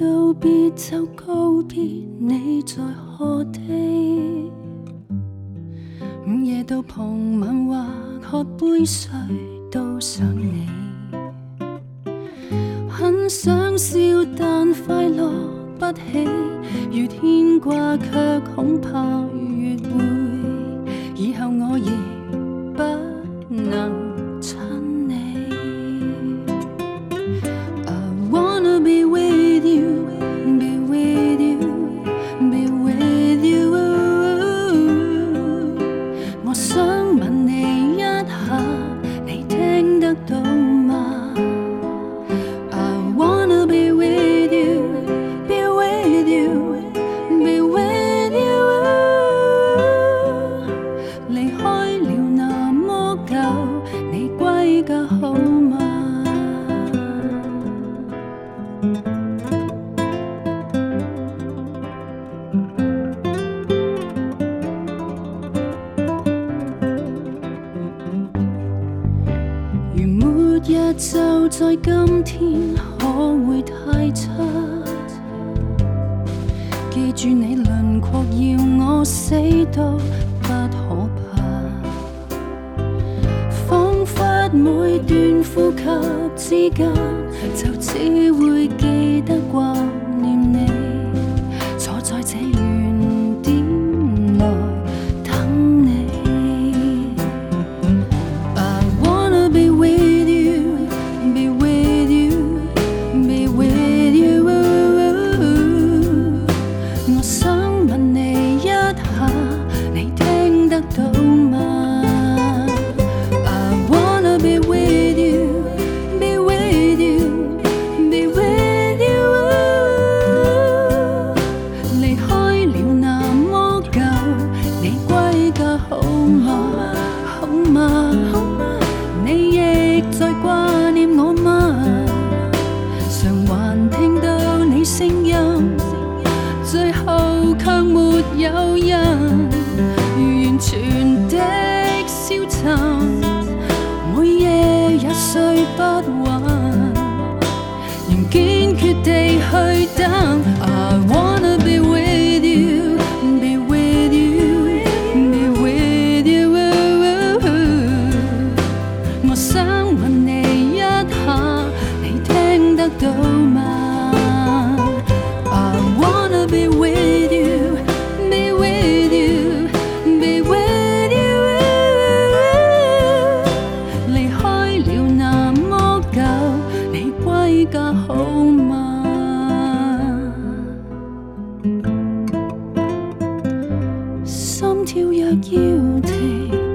道别就告别，你在何地？午夜到傍晚或喝杯水都想你，很想笑但快乐不起，越牵挂却恐怕越会，以後我亦不能親你。I wanna be with you, be with you, be with you。 我想問你一下，你聽得到嗎？ I wanna be with you, be with you, be with you。 離開了那麼久，你歸家好嗎？如末日就在今天，可會太差？記住你輪廓，要我死都不可怕。彷彿每段呼吸之間，就只會記得掛念你，坐在這原點來等你。I wanna be with you, be with you, be with you。 我想問你一下，你聽得到嗎？ I wanna be with you, be with you, be with you。 離開了那麼久，你歸家好嗎？好嗎？你亦在掛念我嗎？常還聽到你聲音，最後卻沒有人完全的消沉，每夜也睡不穩，仍堅決地去等。I wanna be with you, be with you, be with you。 我想問你一下，你聽得到嗎？I wanna be with you, be with you, be with you。 離開了那麼久，你歸家好嗎？心跳若要停，